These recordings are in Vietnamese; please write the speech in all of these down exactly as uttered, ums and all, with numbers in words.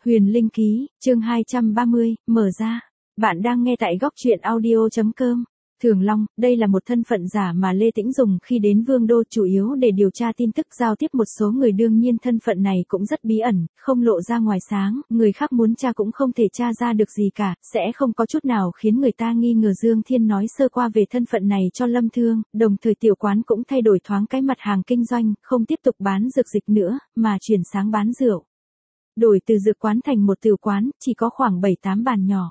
Huyền Linh Ký, chương hai trăm ba mươi, mở ra. Bạn đang nghe tại góc truyện audio chấm com. Thường Long, đây là một thân phận giả mà Lê Tĩnh dùng khi đến Vương Đô chủ yếu để điều tra tin tức giao tiếp một số người, đương nhiên thân phận này cũng rất bí ẩn, không lộ ra ngoài sáng, người khác muốn tra cũng không thể tra ra được gì cả, sẽ không có chút nào khiến người ta nghi ngờ. Dương Thiên nói sơ qua về thân phận này cho Lâm Thương, đồng thời tiểu quán cũng thay đổi thoáng cái mặt hàng kinh doanh, không tiếp tục bán dược dịch nữa, mà chuyển sang bán rượu. Đổi từ dược quán thành một tiểu quán, chỉ có khoảng bảy tám bàn nhỏ.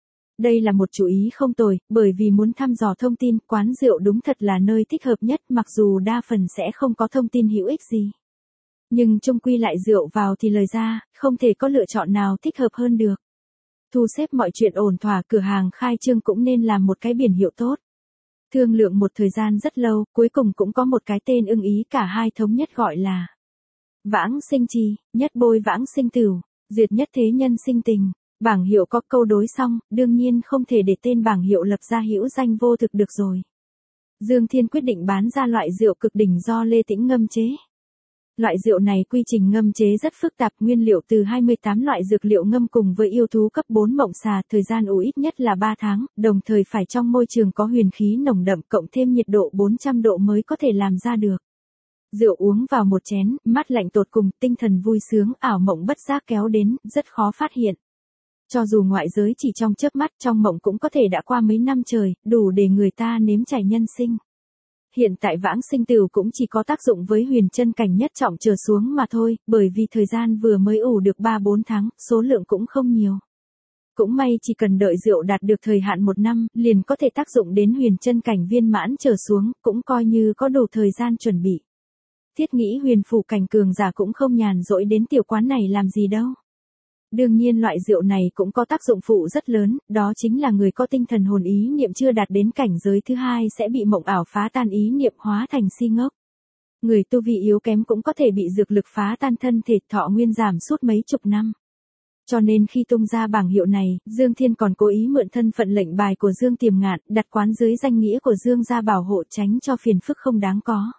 Đây là một chủ ý không tồi, bởi vì muốn thăm dò thông tin, quán rượu đúng thật là nơi thích hợp nhất, mặc dù đa phần sẽ không có thông tin hữu ích gì. Nhưng chung quy lại rượu vào thì lời ra, không thể có lựa chọn nào thích hợp hơn được. Thu xếp mọi chuyện ổn thỏa, cửa hàng khai trương cũng nên làm một cái biển hiệu tốt. Thương lượng một thời gian rất lâu, cuối cùng cũng có một cái tên ưng ý, cả hai thống nhất gọi là Vãng Sinh Trì, nhất bôi vãng sinh tửu, duyệt nhất thế nhân sinh tình. Bảng hiệu có câu đối xong, đương nhiên không thể để tên bảng hiệu lập ra hữu danh vô thực được rồi. Dương Thiên quyết định bán ra loại rượu cực đỉnh do Lê Tĩnh ngâm chế. Loại rượu này quy trình ngâm chế rất phức tạp, nguyên liệu từ hai mươi tám loại dược liệu ngâm cùng với yêu thú cấp bốn mộng xà, thời gian ủ ít nhất là ba tháng, đồng thời phải trong môi trường có huyền khí nồng đậm, cộng thêm nhiệt độ bốn trăm độ mới có thể làm ra được. Rượu uống vào một chén, mát lạnh tột cùng, tinh thần vui sướng, ảo mộng bất giác kéo đến, rất khó phát hiện. Cho dù ngoại giới chỉ trong chớp mắt, trong mộng cũng có thể đã qua mấy năm trời, đủ để người ta nếm trải nhân sinh. Hiện tại vãng sinh tửu cũng chỉ có tác dụng với huyền chân cảnh nhất trọng trở xuống mà thôi, bởi vì thời gian vừa mới ủ được ba bốn tháng, số lượng cũng không nhiều. Cũng may chỉ cần đợi rượu đạt được thời hạn một năm, liền có thể tác dụng đến huyền chân cảnh viên mãn trở xuống, cũng coi như có đủ thời gian chuẩn bị. Thiết nghĩ huyền phủ cảnh cường giả cũng không nhàn rỗi đến tiểu quán này làm gì đâu. Đương nhiên loại rượu này cũng có tác dụng phụ rất lớn, đó chính là người có tinh thần hồn ý niệm chưa đạt đến cảnh giới thứ hai sẽ bị mộng ảo phá tan ý niệm hóa thành si ngốc. Người tu vi yếu kém cũng có thể bị dược lực phá tan thân thể, thọ nguyên giảm suốt mấy chục năm. Cho nên khi tung ra bảng hiệu này, Dương Thiên còn cố ý mượn thân phận lệnh bài của Dương Tiềm Ngạn, đặt quán dưới danh nghĩa của Dương gia bảo hộ, tránh cho phiền phức không đáng có.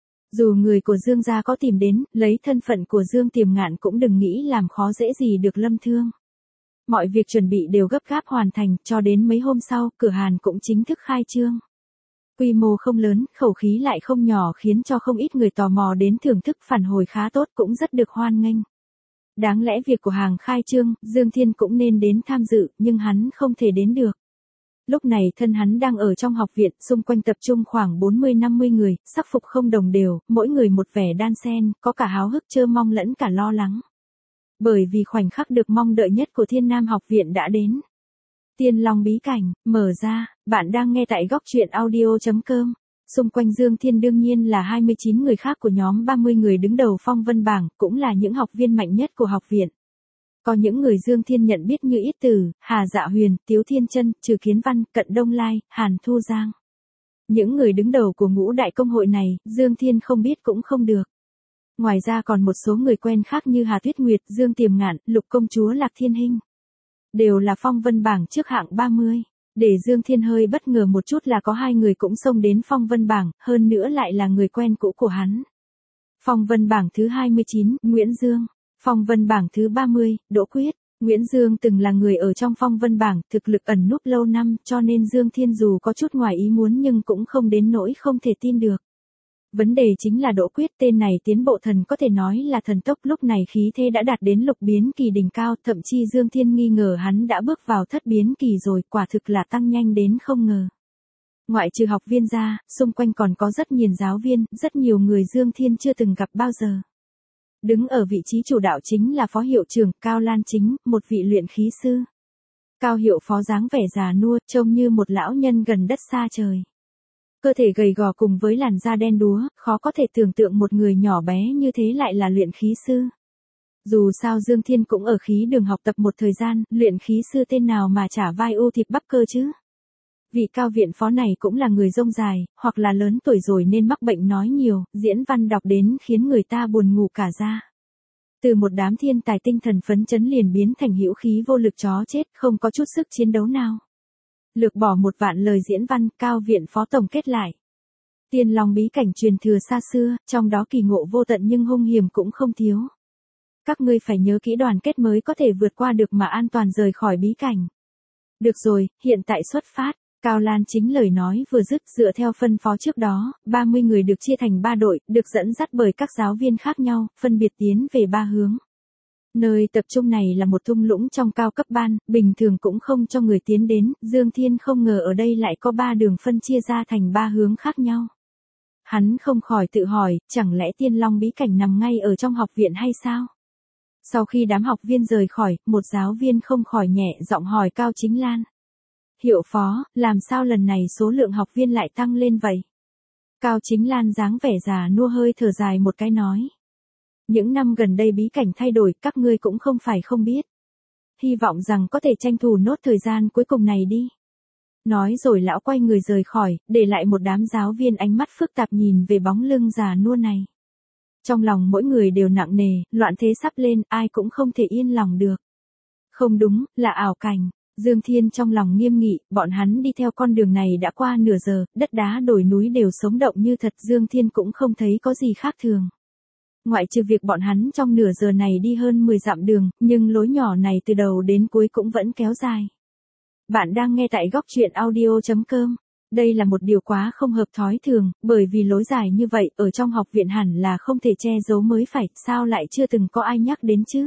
Dù người của Dương gia có tìm đến, lấy thân phận của Dương Tiềm Ngạn cũng đừng nghĩ làm khó dễ gì được Lâm Thương. Mọi việc chuẩn bị đều gấp gáp hoàn thành, cho đến mấy hôm sau, cửa hàng cũng chính thức khai trương. Quy mô không lớn, khẩu khí lại không nhỏ, khiến cho không ít người tò mò đến thưởng thức, phản hồi khá tốt, cũng rất được hoan nghênh. Đáng lẽ việc của hàng khai trương, Dương Thiên cũng nên đến tham dự, nhưng hắn không thể đến được. Lúc này thân hắn đang ở trong học viện, xung quanh tập trung khoảng bốn mươi năm mươi người, sắc phục không đồng đều, mỗi người một vẻ đan xen, có cả háo hức chơ mong lẫn cả lo lắng. Bởi vì khoảnh khắc được mong đợi nhất của Thiên Nam học viện đã đến. Tiên Long bí cảnh, mở ra, bạn đang nghe tại góc truyện audio chấm com. Xung quanh Dương Thiên đương nhiên là hai mươi chín người khác của nhóm ba mươi người đứng đầu phong vân bảng, cũng là những học viên mạnh nhất của học viện. Có những người Dương Thiên nhận biết như Yết Tử, Hà Dạ Huyền, Tiếu Thiên Chân, Trừ Kiến Văn, Cận Đông Lai, Hàn Thu Giang. Những người đứng đầu của ngũ đại công hội này, Dương Thiên không biết cũng không được. Ngoài ra còn một số người quen khác như Hà Tuyết Nguyệt, Dương Tiềm Ngạn, Lục Công Chúa Lạc Thiên Hinh. Đều là phong vân bảng trước hạng ba mươi. Để Dương Thiên hơi bất ngờ một chút là có hai người cũng xông đến phong vân bảng, hơn nữa lại là người quen cũ của hắn. Phong vân bảng thứ hai mươi chín, Nguyễn Dương. Phong vân bảng thứ ba mươi, Đỗ Quyết. Nguyễn Dương từng là người ở trong phong vân bảng, thực lực ẩn núp lâu năm, cho nên Dương Thiên dù có chút ngoài ý muốn nhưng cũng không đến nỗi không thể tin được. Vấn đề chính là Đỗ Quyết, tên này tiến bộ thần có thể nói là thần tốc, lúc này khí thế đã đạt đến lục biến kỳ đỉnh cao, thậm chí Dương Thiên nghi ngờ hắn đã bước vào thất biến kỳ rồi, quả thực là tăng nhanh đến không ngờ. Ngoại trừ học viên ra, xung quanh còn có rất nhiều giáo viên, rất nhiều người Dương Thiên chưa từng gặp bao giờ. Đứng ở vị trí chủ đạo chính là phó hiệu trưởng Cao Lan Chính, một vị luyện khí sư. Cao hiệu phó dáng vẻ già nua, trông như một lão nhân gần đất xa trời. Cơ thể gầy gò cùng với làn da đen đúa, khó có thể tưởng tượng một người nhỏ bé như thế lại là luyện khí sư. Dù sao Dương Thiên cũng ở khí đường học tập một thời gian, luyện khí sư tên nào mà chả vai u thịt bắp cơ chứ. Vị cao viện phó này cũng là người rông dài, hoặc là lớn tuổi rồi nên mắc bệnh nói nhiều, diễn văn đọc đến khiến người ta buồn ngủ cả ra. Từ một đám thiên tài tinh thần phấn chấn liền biến thành hữu khí vô lực chó chết, không có chút sức chiến đấu nào. Lược bỏ một vạn lời diễn văn, cao viện phó tổng kết lại. Tiên Long bí cảnh truyền thừa xa xưa, trong đó kỳ ngộ vô tận nhưng hung hiểm cũng không thiếu. Các ngươi phải nhớ kỹ đoàn kết mới có thể vượt qua được mà an toàn rời khỏi bí cảnh. Được rồi, hiện tại xuất phát. Cao Lan Chính lời nói vừa dứt, dựa theo phân phó trước đó, ba mươi người được chia thành ba đội, được dẫn dắt bởi các giáo viên khác nhau, phân biệt tiến về ba hướng. Nơi tập trung này là một thung lũng trong cao cấp ban, bình thường cũng không cho người tiến đến, Dương Thiên không ngờ ở đây lại có ba đường phân chia ra thành ba hướng khác nhau. Hắn không khỏi tự hỏi, chẳng lẽ Tiên Long bí cảnh nằm ngay ở trong học viện hay sao? Sau khi đám học viên rời khỏi, một giáo viên không khỏi nhẹ giọng hỏi Cao Chính Lan. Hiệu phó, làm sao lần này số lượng học viên lại tăng lên vậy? Cao Chính Lan dáng vẻ già nua hơi thở dài một cái nói. Những năm gần đây bí cảnh thay đổi, các ngươi cũng không phải không biết. Hy vọng rằng có thể tranh thủ nốt thời gian cuối cùng này đi. Nói rồi lão quay người rời khỏi, để lại một đám giáo viên ánh mắt phức tạp nhìn về bóng lưng già nua này. Trong lòng mỗi người đều nặng nề, loạn thế sắp lên, ai cũng không thể yên lòng được. Không đúng, là ảo cảnh. Dương Thiên trong lòng nghiêm nghị, bọn hắn đi theo con đường này đã qua nửa giờ, đất đá đồi núi đều sống động như thật, Dương Thiên cũng không thấy có gì khác thường. Ngoại trừ việc bọn hắn trong nửa giờ này đi hơn mười dặm đường, nhưng lối nhỏ này từ đầu đến cuối cũng vẫn kéo dài. Bạn đang nghe tại góc truyện audio chấm com. Đây là một điều quá không hợp thói thường, bởi vì lối dài như vậy ở trong học viện hẳn là không thể che giấu mới phải, sao lại chưa từng có ai nhắc đến chứ?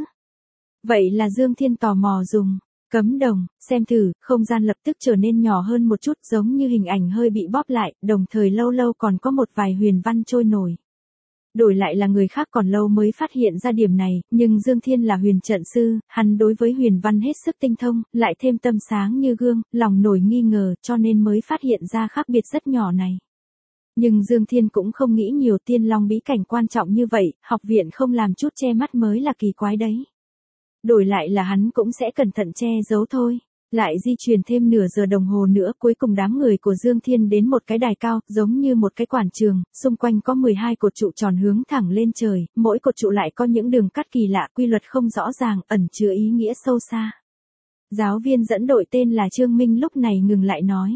Vậy là Dương Thiên tò mò dùng cấm đồng, xem thử, không gian lập tức trở nên nhỏ hơn một chút, giống như hình ảnh hơi bị bóp lại, đồng thời lâu lâu còn có một vài huyền văn trôi nổi. Đổi lại là người khác còn lâu mới phát hiện ra điểm này, nhưng Dương Thiên là huyền trận sư, hắn đối với huyền văn hết sức tinh thông, lại thêm tâm sáng như gương, lòng nổi nghi ngờ, cho nên mới phát hiện ra khác biệt rất nhỏ này. Nhưng Dương Thiên cũng không nghĩ nhiều, Tiên Long bí cảnh quan trọng như vậy, học viện không làm chút che mắt mới là kỳ quái đấy. Đổi lại là hắn cũng sẽ cẩn thận che giấu thôi. Lại di chuyển thêm nửa giờ đồng hồ nữa, cuối cùng đám người của Dương Thiên đến một cái đài cao, giống như một cái quảng trường, xung quanh có mười hai cột trụ tròn hướng thẳng lên trời, mỗi cột trụ lại có những đường cắt kỳ lạ, quy luật không rõ ràng, ẩn chứa ý nghĩa sâu xa. Giáo viên dẫn đội tên là Trương Minh lúc này ngừng lại nói.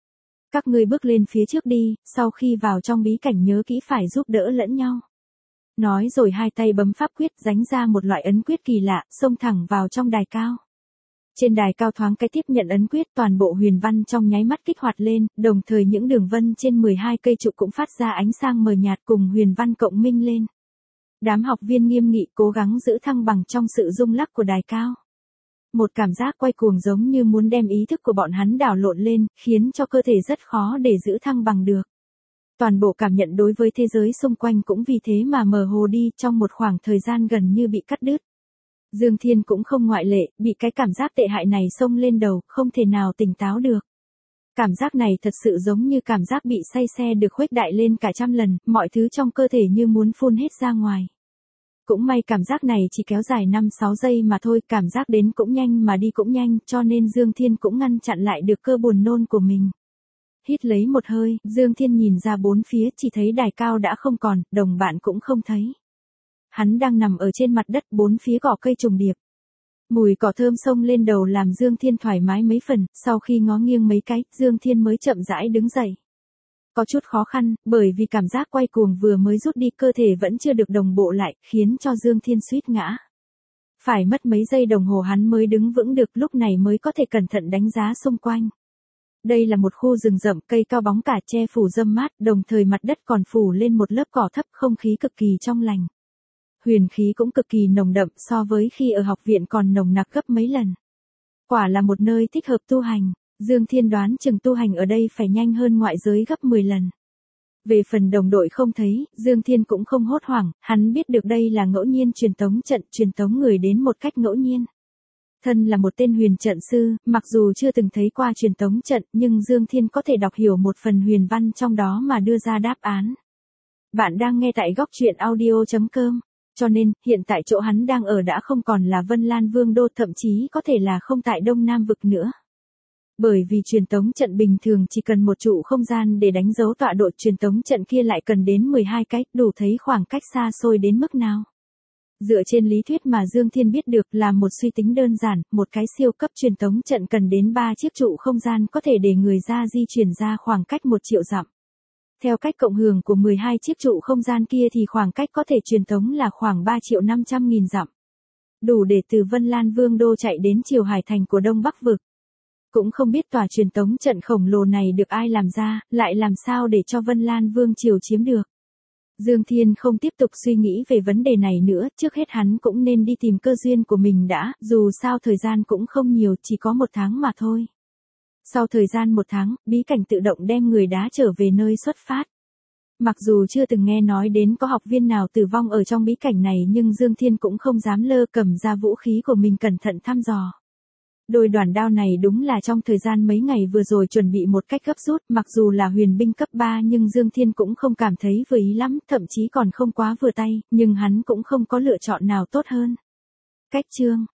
Các ngươi bước lên phía trước đi, sau khi vào trong bí cảnh nhớ kỹ phải giúp đỡ lẫn nhau. Nói rồi hai tay bấm pháp quyết, đánh ra một loại ấn quyết kỳ lạ, xông thẳng vào trong đài cao. Trên đài cao thoáng cái tiếp nhận ấn quyết, toàn bộ huyền văn trong nháy mắt kích hoạt lên, đồng thời những đường vân trên mười hai cây trụ cũng phát ra ánh sáng mờ nhạt cùng huyền văn cộng minh lên. Đám học viên nghiêm nghị cố gắng giữ thăng bằng trong sự rung lắc của đài cao. Một cảm giác quay cuồng giống như muốn đem ý thức của bọn hắn đảo lộn lên, khiến cho cơ thể rất khó để giữ thăng bằng được. Toàn bộ cảm nhận đối với thế giới xung quanh cũng vì thế mà mờ hồ đi, trong một khoảng thời gian gần như bị cắt đứt. Dương Thiên cũng không ngoại lệ, bị cái cảm giác tệ hại này xông lên đầu, không thể nào tỉnh táo được. Cảm giác này thật sự giống như cảm giác bị say xe được khuếch đại lên cả trăm lần, mọi thứ trong cơ thể như muốn phun hết ra ngoài. Cũng may cảm giác này chỉ kéo dài năm sáu giây mà thôi, cảm giác đến cũng nhanh mà đi cũng nhanh, cho nên Dương Thiên cũng ngăn chặn lại được cơn buồn nôn của mình. Hít lấy một hơi, Dương Thiên nhìn ra bốn phía, chỉ thấy đài cao đã không còn, đồng bạn cũng không thấy. Hắn đang nằm ở trên mặt đất, bốn phía cỏ cây trùng điệp. Mùi cỏ thơm xông lên đầu làm Dương Thiên thoải mái mấy phần, sau khi ngó nghiêng mấy cái, Dương Thiên mới chậm rãi đứng dậy. Có chút khó khăn, bởi vì cảm giác quay cuồng vừa mới rút đi, cơ thể vẫn chưa được đồng bộ lại, khiến cho Dương Thiên suýt ngã. Phải mất mấy giây đồng hồ hắn mới đứng vững được, lúc này mới có thể cẩn thận đánh giá xung quanh. Đây là một khu rừng rậm, cây cao bóng cả che phủ râm mát, đồng thời mặt đất còn phủ lên một lớp cỏ thấp, không khí cực kỳ trong lành. Huyền khí cũng cực kỳ nồng đậm, so với khi ở học viện còn nồng nặc gấp mấy lần. Quả là một nơi thích hợp tu hành, Dương Thiên đoán chừng tu hành ở đây phải nhanh hơn ngoại giới gấp mười lần. Về phần đồng đội không thấy, Dương Thiên cũng không hốt hoảng, hắn biết được đây là ngẫu nhiên truyền tống trận, truyền tống người đến một cách ngẫu nhiên. Thân là một tên huyền trận sư, mặc dù chưa từng thấy qua truyền tống trận, nhưng Dương Thiên có thể đọc hiểu một phần huyền văn trong đó mà đưa ra đáp án. Bạn đang nghe tại góc truyện audio chấm com. Cho nên, hiện tại chỗ hắn đang ở đã không còn là Vân Lan Vương Đô, thậm chí có thể là không tại Đông Nam Vực nữa. Bởi vì truyền tống trận bình thường chỉ cần một trụ không gian để đánh dấu tọa độ, truyền tống trận kia lại cần đến mười hai cái, đủ thấy khoảng cách xa xôi đến mức nào. Dựa trên lý thuyết mà Dương Thiên biết được là một suy tính đơn giản, một cái siêu cấp truyền tống trận cần đến ba chiếc trụ không gian có thể để người ra di chuyển ra khoảng cách một triệu dặm. Theo cách cộng hưởng của mười hai chiếc trụ không gian kia thì khoảng cách có thể truyền tống là khoảng ba triệu năm trăm nghìn dặm. đủ để từ Vân Lan Vương đô chạy đến Triều Hải thành của Đông Bắc vực. Cũng không biết tòa truyền tống trận khổng lồ này được ai làm ra, lại làm sao để cho Vân Lan Vương triều chiếm được. Dương Thiên không tiếp tục suy nghĩ về vấn đề này nữa, trước hết hắn cũng nên đi tìm cơ duyên của mình đã, dù sao thời gian cũng không nhiều, chỉ có một tháng mà thôi. Sau thời gian một tháng, bí cảnh tự động đem người đá trở về nơi xuất phát. Mặc dù chưa từng nghe nói đến có học viên nào tử vong ở trong bí cảnh này nhưng Dương Thiên cũng không dám lơ, cầm ra vũ khí của mình cẩn thận thăm dò. Đôi đoàn đao này đúng là trong thời gian mấy ngày vừa rồi chuẩn bị một cách gấp rút, mặc dù là huyền binh cấp ba nhưng Dương Thiên cũng không cảm thấy vừa ý lắm, thậm chí còn không quá vừa tay, nhưng hắn cũng không có lựa chọn nào tốt hơn. Cách chương